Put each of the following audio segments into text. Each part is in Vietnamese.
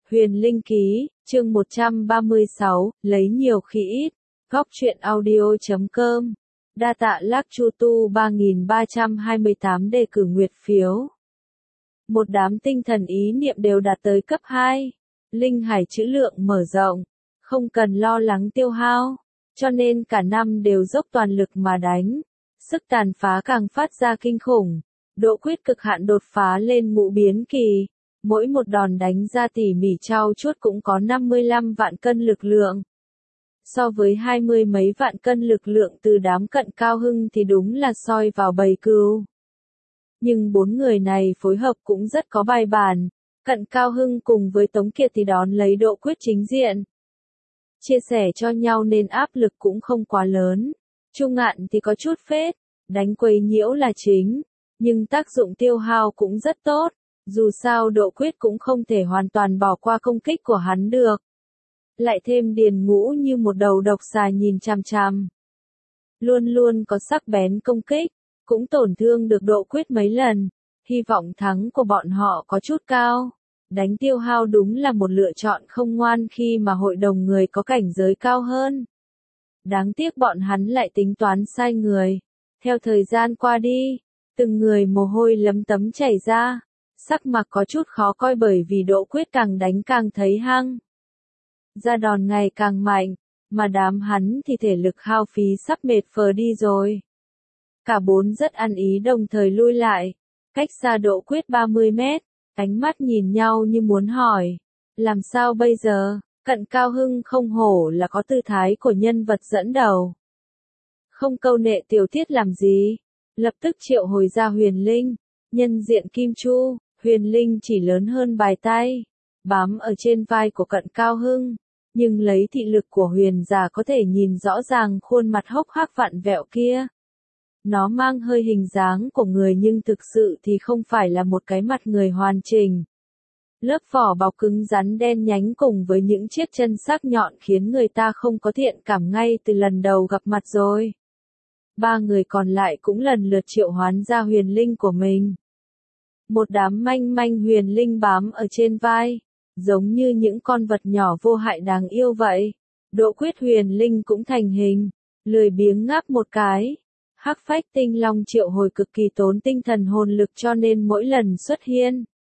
Huyền Linh Ký, chương 136, lấy nhiều khi ít. Góc truyện audio.com. Đa tạ Lạc Chu Tu 3328 đề cử nguyệt phiếu. Một đám tinh thần ý niệm đều đạt tới cấp 2. Linh hải trữ lượng mở rộng. Không cần lo lắng tiêu hao. Cho nên cả năm đều dốc toàn lực mà đánh. Sức tàn phá càng phát ra kinh khủng. Độ quyết cực hạn đột phá lên ngũ biến kỳ. Mỗi một đòn đánh ra tỉ mỉ trau chuốt cũng có 55 vạn cân lực lượng. So với 20 mấy vạn cân lực lượng từ đám Cận Cao Hưng thì đúng là soi vào bầy cừu. Nhưng bốn người này phối hợp cũng rất có bài bản. Cận Cao Hưng cùng với Tống Kiệt thì đón lấy độ quyết chính diện. Chia sẻ cho nhau nên áp lực cũng không quá lớn. Chu Ngạn thì có chút phết, đánh quấy nhiễu là chính. Nhưng tác dụng tiêu hao cũng rất tốt. Dù sao độ quyết cũng không thể hoàn toàn bỏ qua công kích của hắn được. Lại thêm Điền Ngũ như một đầu độc xà nhìn chằm chằm. Luôn luôn có sắc bén công kích, cũng tổn thương được độ quyết mấy lần. Hy vọng thắng của bọn họ có chút cao. Đánh tiêu hao đúng là một lựa chọn không ngoan khi mà hội đồng người có cảnh giới cao hơn. Đáng tiếc bọn hắn lại tính toán sai người. Theo thời gian qua đi, từng người mồ hôi lấm tấm chảy ra. Sắc mặt có chút khó coi bởi vì độ quyết càng đánh càng thấy hăng. Ra đòn ngày càng mạnh, mà đám hắn thì thể lực hao phí sắp mệt phờ đi rồi. Cả bốn rất ăn ý đồng thời lui lại, cách xa độ quyết 30 mét, ánh mắt nhìn nhau như muốn hỏi. Làm sao bây giờ? Cận Cao Hưng không hổ là có tư thái của nhân vật dẫn đầu. Không câu nệ tiểu tiết làm gì, lập tức triệu hồi ra Huyền Linh, nhân diện Kim Chu. Huyền Linh chỉ lớn hơn bài tay, bám ở trên vai của Cận Cao Hưng, nhưng lấy thị lực của Huyền giả có thể nhìn rõ ràng khuôn mặt hốc hác vặn vẹo kia. Nó mang hơi hình dáng của người nhưng thực sự thì không phải là một cái mặt người hoàn chỉnh. Lớp vỏ bọc cứng rắn đen nhánh cùng với những chiếc chân sắc nhọn khiến người ta không có thiện cảm ngay từ lần đầu gặp mặt rồi. Ba người còn lại cũng lần lượt triệu hoán ra Huyền Linh của mình. Một đám manh manh huyền linh bám ở trên vai, giống như những con vật nhỏ vô hại đáng yêu vậy. Độ quyết huyền linh cũng thành hình, lười biếng ngáp một cái. Hắc phách tinh long triệu hồi cực kỳ tốn tinh thần hồn lực cho nên mỗi lần xuất hiện.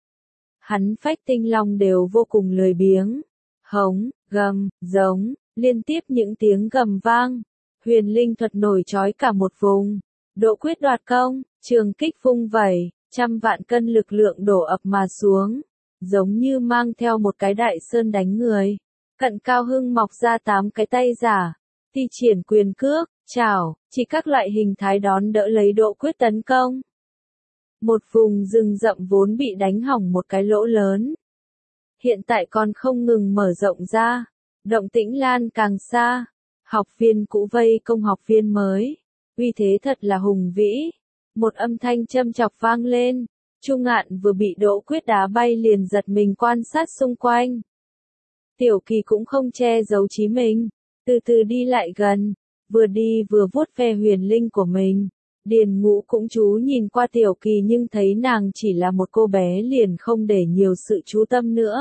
Hắn phách tinh long đều vô cùng lười biếng. Hống, gầm, giống, liên tiếp những tiếng gầm vang. Huyền linh thuật nổi chói cả một vùng. Độ quyết đoạt công, trường kích vung vẩy. Trăm vạn cân lực lượng đổ ập mà xuống, giống như mang theo một cái đại sơn đánh người. Cận Cao Hưng mọc ra 8 cái tay giả, thi triển quyền cước, chảo, chỉ các loại hình thái đón đỡ lấy độ quyết tấn công. Một vùng rừng rậm vốn bị đánh hỏng một cái lỗ lớn. Hiện tại còn không ngừng mở rộng ra, động tĩnh lan càng xa. Học viên cũ vây công học viên mới, uy thế thật là hùng vĩ. Một âm thanh châm chọc vang lên, Chu Ngạn vừa bị độ quyết đá bay liền giật mình quan sát xung quanh. Tiểu Kỳ cũng không che giấu trí mình, từ từ đi lại gần, vừa đi vừa vuốt ve huyền linh của mình. Điền Ngũ cũng chú nhìn qua Tiểu Kỳ nhưng thấy nàng chỉ là một cô bé liền không để nhiều sự chú tâm nữa.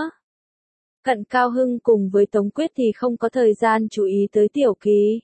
Cận Cao Hưng cùng với Tống Quyết thì không có thời gian chú ý tới Tiểu Kỳ.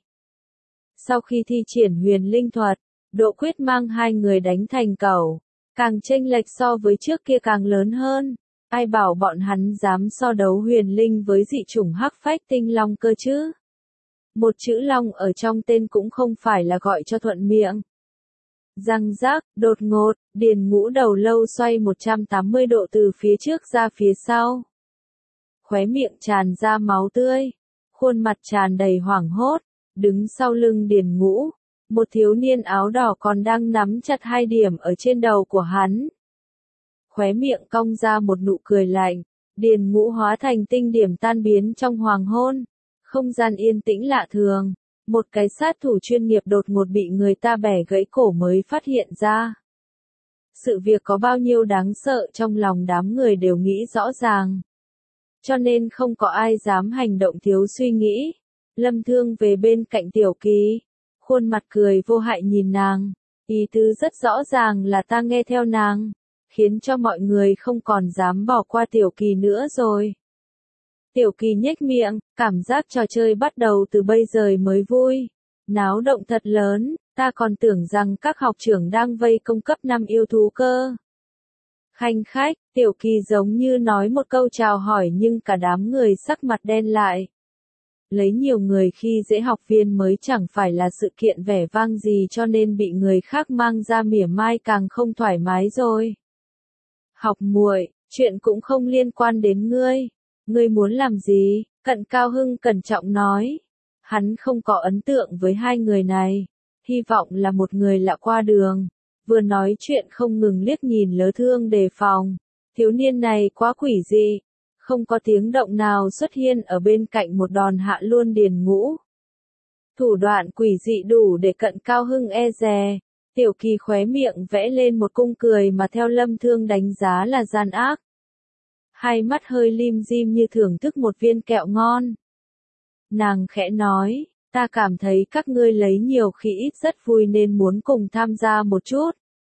Sau khi thi triển huyền linh thuật, độ quyết mang hai người đánh thành cẩu, càng chênh lệch so với trước kia càng lớn hơn. Ai bảo bọn hắn dám so đấu huyền linh với dị chủng hắc phách tinh long cơ chứ? Một chữ long ở trong tên cũng không phải là gọi cho thuận miệng. Răng rác, đột ngột, Điền Ngũ đầu lâu xoay 180 độ từ phía trước ra phía sau. Khóe miệng tràn ra máu tươi, khuôn mặt tràn đầy hoảng hốt, đứng sau lưng Điền Ngũ. Một thiếu niên áo đỏ còn đang nắm chặt hai điểm ở trên đầu của hắn. Khóe miệng cong ra một nụ cười lạnh, Điền Ngũ hóa thành tinh điểm tan biến trong hoàng hôn. Không gian yên tĩnh lạ thường, một cái sát thủ chuyên nghiệp đột ngột bị người ta bẻ gãy cổ mới phát hiện ra. Sự việc có bao nhiêu đáng sợ trong lòng đám người đều nghĩ rõ ràng. Cho nên không có ai dám hành động thiếu suy nghĩ. Lâm Thương về bên cạnh Tiểu Kỳ. Khuôn mặt cười vô hại nhìn nàng, ý tứ rất rõ ràng là ta nghe theo nàng, khiến cho mọi người không còn dám bỏ qua Tiểu Kỳ nữa rồi. Tiểu Kỳ nhếch miệng, cảm giác trò chơi bắt đầu từ bây giờ mới vui. Náo động thật lớn, ta còn tưởng rằng các học trưởng đang vây công cấp 5 yêu thú cơ. Khanh khách, Tiểu Kỳ giống như nói một câu chào hỏi nhưng cả đám người sắc mặt đen lại. Lấy nhiều người khi dễ học viên mới chẳng phải là sự kiện vẻ vang gì cho nên bị người khác mang ra mỉa mai càng không thoải mái rồi. Học muội, chuyện cũng không liên quan đến ngươi. Ngươi muốn làm gì? Cận Cao Hưng cẩn trọng nói. Hắn không có ấn tượng với hai người này. Hy vọng là một người lạ qua đường. Vừa nói chuyện không ngừng liếc nhìn Lỡ Thương đề phòng. Thiếu niên này quá quỷ dị. Không có tiếng động nào xuất hiện ở bên cạnh một đòn hạ luôn Điền Ngũ. Thủ đoạn quỷ dị đủ để Cận Cao Hưng e dè. Tiểu Kỳ khóe miệng vẽ lên một cung cười mà theo Lâm Thương đánh giá là gian ác. Hai mắt hơi lim dim như thưởng thức một viên kẹo ngon. Nàng khẽ nói, ta cảm thấy các ngươi lấy nhiều khi ít rất vui nên muốn cùng tham gia một chút.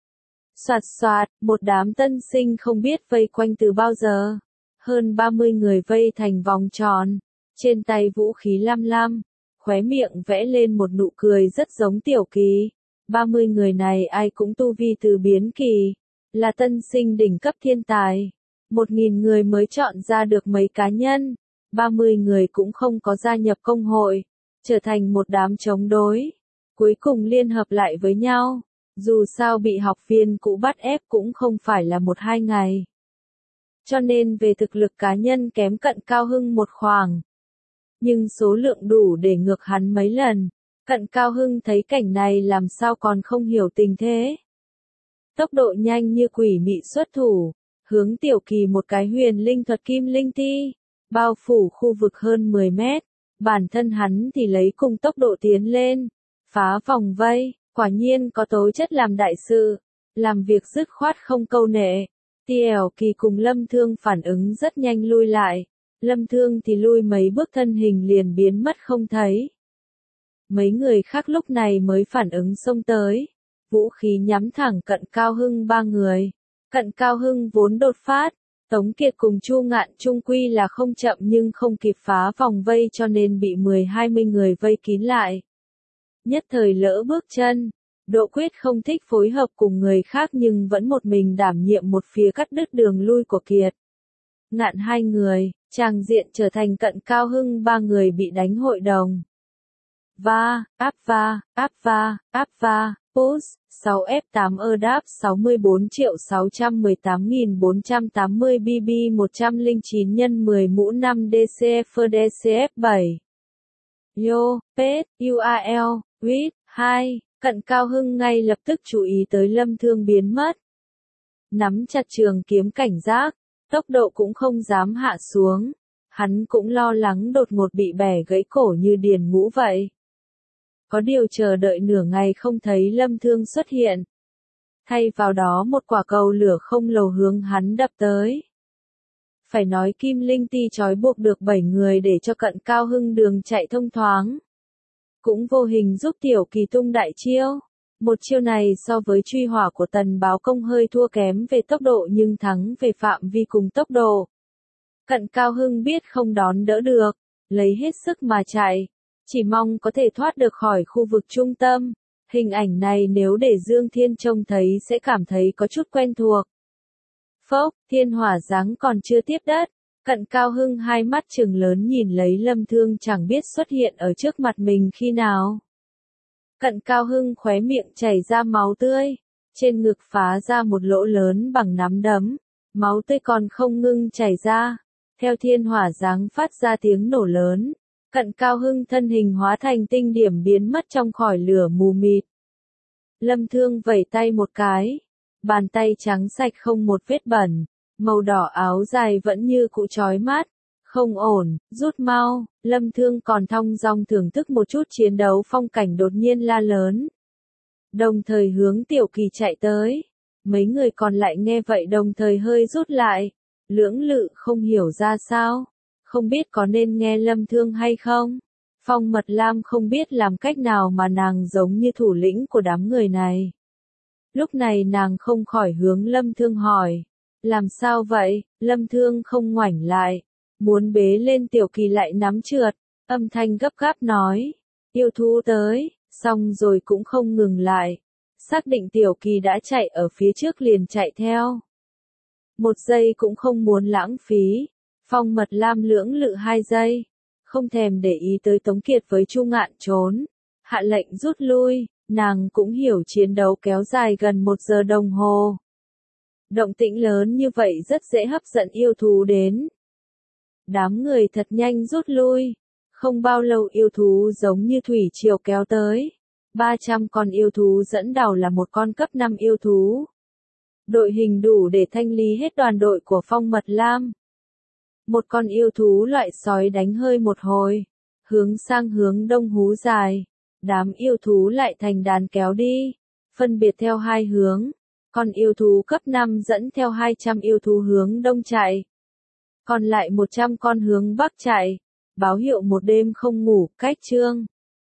Soạt soạt, một đám tân sinh không biết vây quanh từ bao giờ. Hơn 30 người vây thành vòng tròn, trên tay vũ khí lam lam, khóe miệng vẽ lên một nụ cười rất giống Tiểu Kỳ. 30 người này ai cũng tu vi từ biến kỳ, là tân sinh đỉnh cấp thiên tài. 1.000 người mới chọn ra được mấy cá nhân, 30 người cũng không có gia nhập công hội, trở thành một đám chống đối. Cuối cùng liên hợp lại với nhau, dù sao bị học viên cũ bắt ép cũng không phải là 1-2 ngày. Cho nên về thực lực cá nhân kém Cận Cao Hưng một khoảng. Nhưng số lượng đủ để ngược hắn mấy lần. Cận Cao Hưng thấy cảnh này làm sao còn không hiểu tình thế. Tốc độ nhanh như quỷ mị xuất thủ, hướng Tiểu Kỳ một cái huyền linh thuật kim linh ti, bao phủ khu vực hơn 10 mét. Bản thân hắn thì lấy cùng tốc độ tiến lên, phá vòng vây, quả nhiên có tố chất làm đại sự, làm việc dứt khoát không câu nệ. Tiểu Kỳ cùng Lâm Thương phản ứng rất nhanh lui lại, Lâm Thương thì lui mấy bước thân hình liền biến mất không thấy. Mấy người khác lúc này mới phản ứng xông tới, vũ khí nhắm thẳng Cận Cao Hưng 3 người. Cận Cao Hưng vốn đột phát, Tống Kiệt cùng Chu Ngạn chung quy là không chậm nhưng không kịp phá vòng vây cho nên bị 10-20 người vây kín lại. Nhất thời lỡ bước chân, Đỗ Quyết không thích phối hợp cùng người khác nhưng vẫn một mình đảm nhiệm một phía cắt đứt đường lui của Kiệt. Ngạn 2 người, tràng diện trở thành Cận Cao Hưng 3 người bị đánh hội đồng. Áp va, push, 6F8 EDAP 64.618.480 BB 109 x 10 mũ 5 DCF DCF 7. Yo, Pet, UAL, Read, 2, Cận Cao Hưng ngay lập tức chú ý tới Lâm Thương biến mất. Nắm chặt trường kiếm cảnh giác, tốc độ cũng không dám hạ xuống. Hắn cũng lo lắng đột ngột bị bẻ gãy cổ như Điền Ngũ vậy. Có điều chờ đợi nửa ngày không thấy Lâm Thương xuất hiện. Thay vào đó một quả cầu lửa không lầu hướng hắn đập tới. Phải nói Kim Linh Ti trói buộc được 7 người để cho Cận Cao Hưng đường chạy thông thoáng. Cũng vô hình giúp Tiểu Kỳ tung đại chiêu. Một chiêu này so với truy hỏa của Tần Báo Công hơi thua kém về tốc độ nhưng thắng về phạm vi cùng tốc độ. Cận Cao Hưng biết không đón đỡ được, lấy hết sức mà chạy. Chỉ mong có thể thoát được khỏi khu vực trung tâm. Hình ảnh này nếu để Dương Thiên trông thấy sẽ cảm thấy có chút quen thuộc. Phốc, thiên hỏa giáng còn chưa tiếp đất. Cận Cao Hưng hai mắt trừng lớn nhìn lấy Lâm Thương chẳng biết xuất hiện ở trước mặt mình khi nào. Cận Cao Hưng khóe miệng chảy ra máu tươi. Trên ngực phá ra một lỗ lớn bằng nắm đấm. Máu tươi còn không ngưng chảy ra. Theo thiên hỏa giáng phát ra tiếng nổ lớn. Cận Cao Hưng thân hình hóa thành tinh điểm biến mất trong khỏi lửa mù mịt. Lâm Thương vẩy tay một cái. Bàn tay trắng sạch không một vết bẩn. Màu đỏ áo dài vẫn như cũ chói mắt. Không ổn, rút mau. Lâm Thương còn thong dong thưởng thức một chút chiến đấu phong cảnh đột nhiên la lớn. Đồng thời hướng Tiểu Kỳ chạy tới. Mấy người còn lại nghe vậy đồng thời hơi rút lại. Lưỡng lự không hiểu ra sao. Không biết có nên nghe Lâm Thương hay không? Phong Mật Lam không biết làm cách nào mà nàng giống như thủ lĩnh của đám người này. Lúc này nàng không khỏi hướng Lâm Thương hỏi. Làm sao vậy? Lâm Thương không ngoảnh lại. Muốn bế lên Tiểu Kỳ lại nắm trượt, âm thanh gấp gáp nói. Yêu thú tới, xong rồi cũng không ngừng lại. Xác định Tiểu Kỳ đã chạy ở phía trước liền chạy theo. Một giây cũng không muốn lãng phí. Phong Mật Lam lưỡng lự 2 giây. Không thèm để ý tới Tống Kiệt với Chu Ngạn trốn. Hạ lệnh rút lui, nàng cũng hiểu chiến đấu kéo dài gần 1 giờ đồng hồ. Động tĩnh lớn như vậy rất dễ hấp dẫn yêu thú đến. Đám người thật nhanh rút lui. Không bao lâu yêu thú giống như thủy triều kéo tới. 300 con yêu thú dẫn đầu là một con cấp 5 yêu thú. Đội hình đủ để thanh lý hết đoàn đội của Phong Mật Lam. Một con yêu thú loại sói đánh hơi một hồi. Hướng sang hướng đông hú dài. Đám yêu thú lại thành đàn kéo đi. Phân biệt theo 2 hướng. Con yêu thú cấp 5 dẫn theo 200 yêu thú hướng đông chạy. Còn lại 100 con hướng bắc chạy. Báo hiệu một đêm không ngủ, cách chương.